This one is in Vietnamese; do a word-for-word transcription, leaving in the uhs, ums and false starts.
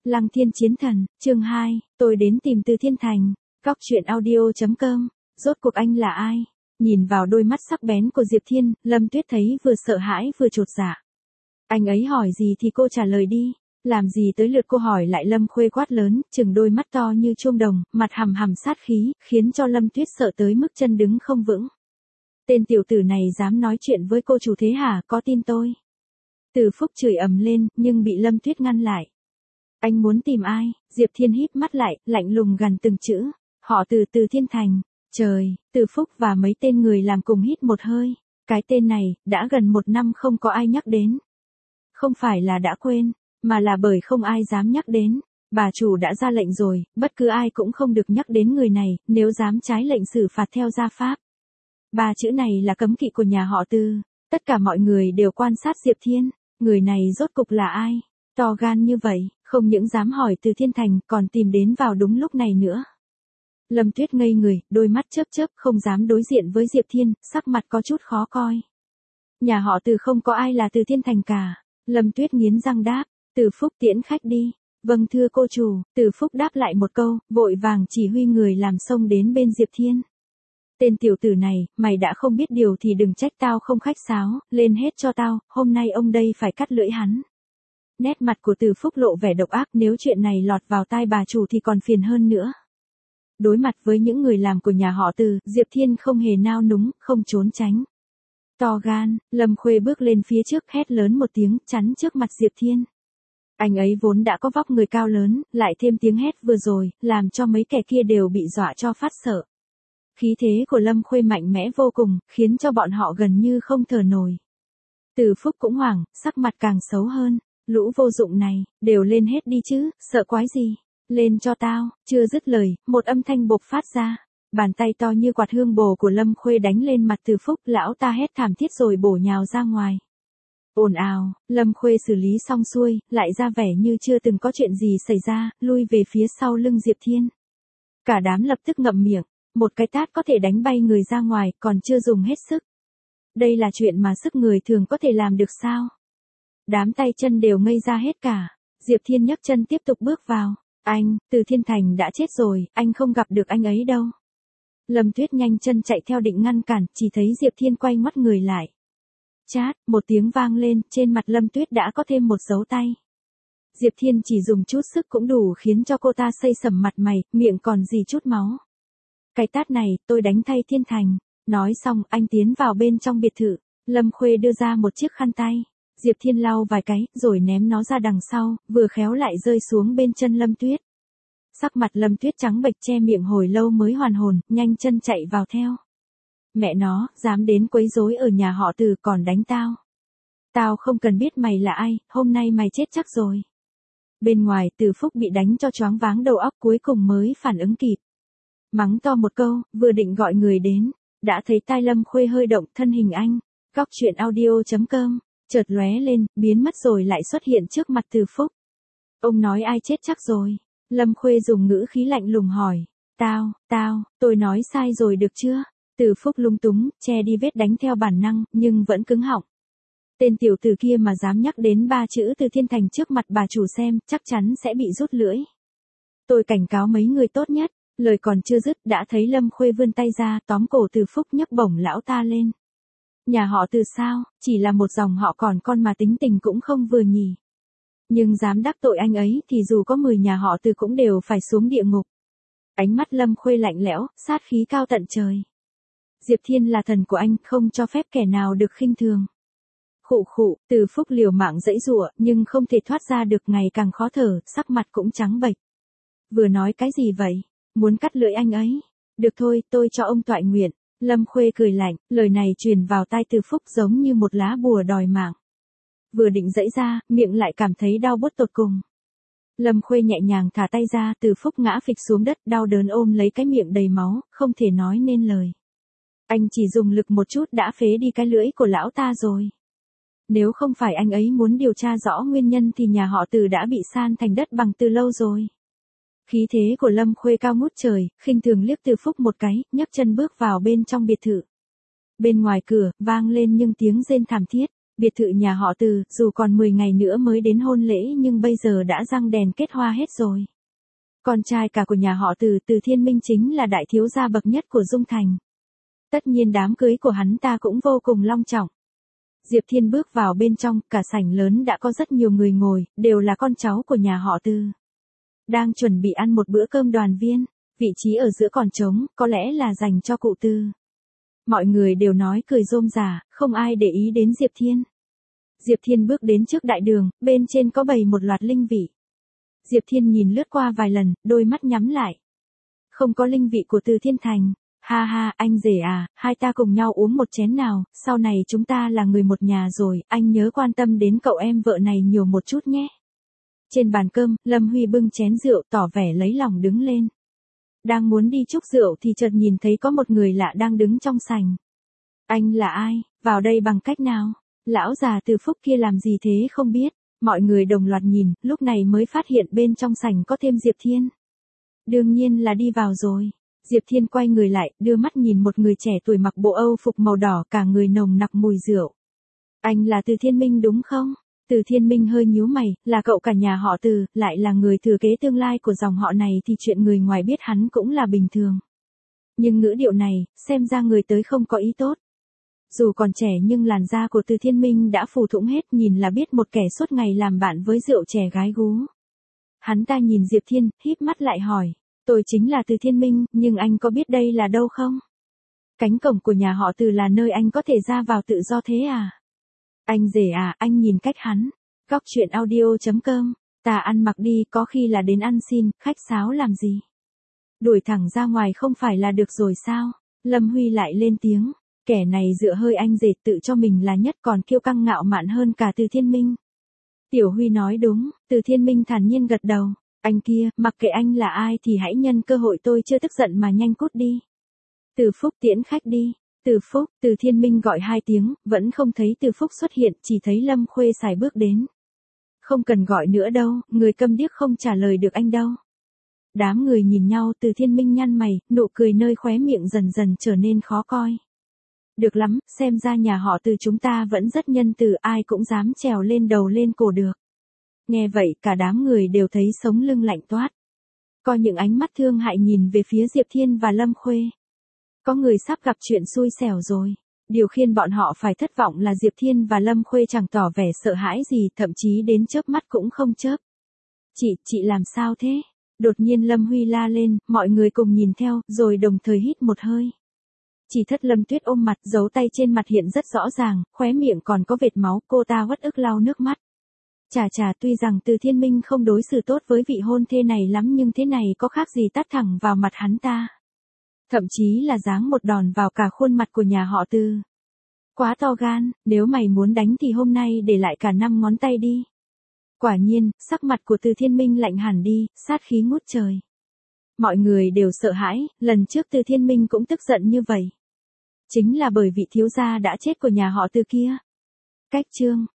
Lăng Thiên Chiến Thần, chương hai, tôi đến tìm Từ Thiên Thành, Góc Chuyện Audio chấm com, rốt cuộc anh là ai? Nhìn vào đôi mắt sắc bén của Diệp Thiên, Lâm Tuyết thấy vừa sợ hãi vừa chột dạ. Anh ấy hỏi gì thì cô trả lời đi, làm gì tới lượt cô hỏi lại. Lâm Khuê quát lớn, trừng đôi mắt to như chuông đồng, mặt hằm hằm sát khí, khiến cho Lâm Tuyết sợ tới mức chân đứng không vững. Tên tiểu tử này dám nói chuyện với cô chủ thế hả, có tin tôi? Từ Phúc chửi ầm lên, nhưng bị Lâm Tuyết ngăn lại. Anh muốn tìm ai? Diệp Thiên híp mắt lại, lạnh lùng gằn từng chữ. Họ Từ, Từ Thiên Thành. Trời, Từ Phúc và mấy tên người làm cùng hít một hơi. Cái tên này, đã gần một năm không có ai nhắc đến. Không phải là đã quên, mà là bởi không ai dám nhắc đến. Bà chủ đã ra lệnh rồi, bất cứ ai cũng không được nhắc đến người này, nếu dám trái lệnh xử phạt theo gia pháp. Ba chữ này là cấm kỵ của nhà họ Từ. Tất cả mọi người đều quan sát Diệp Thiên. Người này rốt cục là ai? To gan như vậy, không những dám hỏi Từ Thiên Thành, còn tìm đến vào đúng lúc này nữa. Lâm Tuyết ngây người, đôi mắt chớp chớp, không dám đối diện với Diệp Thiên, sắc mặt có chút khó coi. Nhà họ Từ không có ai là Từ Thiên Thành cả. Lâm Tuyết nghiến răng đáp, Từ Phúc tiễn khách đi. Vâng thưa cô chủ. Từ Phúc đáp lại một câu, vội vàng chỉ huy người làm xông đến bên Diệp Thiên. Tên tiểu tử này, mày đã không biết điều thì đừng trách tao không khách sáo, lên hết cho tao, hôm nay ông đây phải cắt lưỡi hắn. Nét mặt của Từ Phúc lộ vẻ độc ác, nếu chuyện này lọt vào tai bà chủ thì còn phiền hơn nữa. Đối mặt với những người làm của nhà họ Từ, Diệp Thiên không hề nao núng, không trốn tránh. To gan, Lâm Khuê bước lên phía trước hét lớn một tiếng, chắn trước mặt Diệp Thiên. Anh ấy vốn đã có vóc người cao lớn, lại thêm tiếng hét vừa rồi, làm cho mấy kẻ kia đều bị dọa cho phát sợ. Khí thế của Lâm Khuê mạnh mẽ vô cùng, khiến cho bọn họ gần như không thở nổi. Từ Phúc cũng hoảng, sắc mặt càng xấu hơn. Lũ vô dụng này, đều lên hết đi chứ, sợ quái gì? Lên cho tao. Chưa dứt lời, một âm thanh bộc phát ra. Bàn tay to như quạt hương bồ của Lâm Khuê đánh lên mặt Từ Phúc, lão ta hét thảm thiết rồi bổ nhào ra ngoài. Ồn ào, Lâm Khuê xử lý xong xuôi, lại ra vẻ như chưa từng có chuyện gì xảy ra, lui về phía sau lưng Diệp Thiên. Cả đám lập tức ngậm miệng. Một cái tát có thể đánh bay người ra ngoài, còn chưa dùng hết sức. Đây là chuyện mà sức người thường có thể làm được sao? Đám tay chân đều ngây ra hết cả. Diệp Thiên nhấc chân tiếp tục bước vào. Anh, Từ Thiên Thành đã chết rồi, anh không gặp được anh ấy đâu. Lâm Tuyết nhanh chân chạy theo định ngăn cản, chỉ thấy Diệp Thiên quay ngoắt người lại. Chát, một tiếng vang lên, trên mặt Lâm Tuyết đã có thêm một dấu tay. Diệp Thiên chỉ dùng chút sức cũng đủ khiến cho cô ta xây sẩm mặt mày, miệng còn gì chút máu. Cái tát này, tôi đánh thay Thiên Thành. Nói xong, anh tiến vào bên trong biệt thự. Lâm Khuê đưa ra một chiếc khăn tay. Diệp Thiên lau vài cái, rồi ném nó ra đằng sau, vừa khéo lại rơi xuống bên chân Lâm Tuyết. Sắc mặt Lâm Tuyết trắng bệch che miệng hồi lâu mới hoàn hồn, nhanh chân chạy vào theo. Mẹ nó, dám đến quấy rối ở nhà họ Từ còn đánh tao. Tao không cần biết mày là ai, hôm nay mày chết chắc rồi. Bên ngoài, Từ Phúc bị đánh cho choáng váng đầu óc, cuối cùng mới phản ứng kịp. Mắng to một câu, vừa định gọi người đến, đã thấy tai Lâm Khuê hơi động, thân hình anh. Góc Chuyện Audio chấm com, chợt lóe lên, biến mất rồi lại xuất hiện trước mặt Từ Phúc. Ông nói ai chết chắc rồi? Lâm Khuê dùng ngữ khí lạnh lùng hỏi. Tao, tao, tôi nói sai rồi được chưa? Từ Phúc lung túng, che đi vết đánh theo bản năng, nhưng vẫn cứng họng. Tên tiểu tử kia mà dám nhắc đến ba chữ Từ Thiên Thành trước mặt bà chủ xem, chắc chắn sẽ bị rút lưỡi. Tôi cảnh cáo mấy người tốt nhất. Lời còn chưa dứt, đã thấy Lâm Khuê vươn tay ra, tóm cổ Từ Phúc nhấc bổng lão ta lên. Nhà họ Từ sao, chỉ là một dòng họ còn con mà tính tình cũng không vừa nhỉ. Nhưng dám đắc tội anh ấy thì dù có mười nhà họ Từ cũng đều phải xuống địa ngục. Ánh mắt Lâm Khuê lạnh lẽo, sát khí cao tận trời. Diệp Thiên là thần của anh, không cho phép kẻ nào được khinh thường. Khụ khụ, Từ Phúc liều mạng giãy giụa, nhưng không thể thoát ra được, ngày càng khó thở, sắc mặt cũng trắng bệch. Vừa nói cái gì vậy? Muốn cắt lưỡi anh ấy? Được thôi, tôi cho ông toại nguyện. Lâm Khuê cười lạnh, lời này truyền vào tai Từ Phúc giống như một lá bùa đòi mạng. Vừa định giãy ra, miệng lại cảm thấy đau buốt tột cùng. Lâm Khuê nhẹ nhàng thả tay ra, Từ Phúc ngã phịch xuống đất, đau đớn ôm lấy cái miệng đầy máu, không thể nói nên lời. Anh chỉ dùng lực một chút đã phế đi cái lưỡi của lão ta rồi. Nếu không phải anh ấy muốn điều tra rõ nguyên nhân thì nhà họ Từ đã bị san thành đất bằng từ lâu rồi. Khí thế của Lâm Khuê cao ngút trời, khinh thường liếc Từ Phúc một cái, nhấc chân bước vào bên trong biệt thự. Bên ngoài cửa, vang lên những tiếng rên thảm thiết. Biệt thự nhà họ Từ, dù còn mười ngày nữa mới đến hôn lễ nhưng bây giờ đã răng đèn kết hoa hết rồi. Con trai cả của nhà họ Từ, Từ Thiên Minh chính là đại thiếu gia bậc nhất của Dung Thành. Tất nhiên đám cưới của hắn ta cũng vô cùng long trọng. Diệp Thiên bước vào bên trong, cả sảnh lớn đã có rất nhiều người ngồi, đều là con cháu của nhà họ Từ. Đang chuẩn bị ăn một bữa cơm đoàn viên, vị trí ở giữa còn trống, có lẽ là dành cho cụ Từ. Mọi người đều nói cười rôm rả, không ai để ý đến Diệp Thiên. Diệp Thiên bước đến trước đại đường, bên trên có bày một loạt linh vị. Diệp Thiên nhìn lướt qua vài lần, đôi mắt nhắm lại. Không có linh vị của Từ Thiên Thành. Ha ha, anh rể à, hai ta cùng nhau uống một chén nào, sau này chúng ta là người một nhà rồi, anh nhớ quan tâm đến cậu em vợ này nhiều một chút nhé. Trên bàn cơm, Lâm Huy bưng chén rượu tỏ vẻ lấy lòng đứng lên. Đang muốn đi chúc rượu thì chợt nhìn thấy có một người lạ đang đứng trong sảnh. Anh là ai, vào đây bằng cách nào? Lão già Từ Phúc kia làm gì thế không biết. Mọi người đồng loạt nhìn, lúc này mới phát hiện bên trong sảnh có thêm Diệp Thiên. Đương nhiên là đi vào rồi. Diệp Thiên quay người lại, đưa mắt nhìn một người trẻ tuổi mặc bộ Âu phục màu đỏ, cả người nồng nặc mùi rượu. Anh là Từ Thiên Minh đúng không? Từ Thiên Minh hơi nhíu mày, là cậu cả nhà họ Từ, lại là người thừa kế tương lai của dòng họ này thì chuyện người ngoài biết hắn cũng là bình thường. Nhưng ngữ điệu này, xem ra người tới không có ý tốt. Dù còn trẻ nhưng làn da của Từ Thiên Minh đã phù thủng hết, nhìn là biết một kẻ suốt ngày làm bạn với rượu chè gái gú. Hắn ta nhìn Diệp Thiên, híp mắt lại hỏi, tôi chính là Từ Thiên Minh, nhưng anh có biết đây là đâu không? Cánh cổng của nhà họ Từ là nơi anh có thể ra vào tự do thế à? Anh rể à, anh nhìn cách hắn. Góc truyện audio chấm com, ta ăn mặc đi, có khi là đến ăn xin, khách sáo làm gì? Đuổi thẳng ra ngoài không phải là được rồi sao? Lâm Huy lại lên tiếng, kẻ này dựa hơi anh rể tự cho mình là nhất còn kiêu căng ngạo mạn hơn cả Từ Thiên Minh. Tiểu Huy nói đúng, Từ Thiên Minh thản nhiên gật đầu, anh kia, mặc kệ anh là ai thì hãy nhân cơ hội tôi chưa tức giận mà nhanh cút đi. Từ Phúc tiễn khách đi. Từ Phúc, Từ Thiên Minh gọi hai tiếng, vẫn không thấy Từ Phúc xuất hiện, chỉ thấy Lâm Khuê xài bước đến. Không cần gọi nữa đâu, người câm điếc không trả lời được anh đâu. Đám người nhìn nhau, Từ Thiên Minh nhăn mày, nụ cười nơi khóe miệng dần dần trở nên khó coi. Được lắm, xem ra nhà họ Từ chúng ta vẫn rất nhân từ, ai cũng dám trèo lên đầu lên cổ được. Nghe vậy, cả đám người đều thấy sống lưng lạnh toát. Có những ánh mắt thương hại nhìn về phía Diệp Thiên và Lâm Khuê. Có người sắp gặp chuyện xui xẻo rồi. Điều khiến bọn họ phải thất vọng là Diệp Thiên và Lâm Khuê chẳng tỏ vẻ sợ hãi gì, thậm chí đến chớp mắt cũng không chớp. Chị, chị làm sao thế? Đột nhiên Lâm Huy la lên, mọi người cùng nhìn theo, rồi đồng thời hít một hơi. Chỉ thất Lâm Tuyết ôm mặt, dấu tay trên mặt hiện rất rõ ràng, khóe miệng còn có vệt máu, cô ta uất ức lau nước mắt. Chà chà, tuy rằng Từ Thiên Minh không đối xử tốt với vị hôn thê này lắm nhưng thế này có khác gì tát thẳng vào mặt hắn ta. Thậm chí là giáng một đòn vào cả khuôn mặt của nhà họ Từ. Quá to gan, nếu mày muốn đánh thì hôm nay để lại cả năm ngón tay đi. Quả nhiên, sắc mặt của Từ Thiên Minh lạnh hẳn đi, sát khí ngút trời. Mọi người đều sợ hãi, lần trước Từ Thiên Minh cũng tức giận như vậy. Chính là bởi vị thiếu gia đã chết của nhà họ Từ kia. Cách chương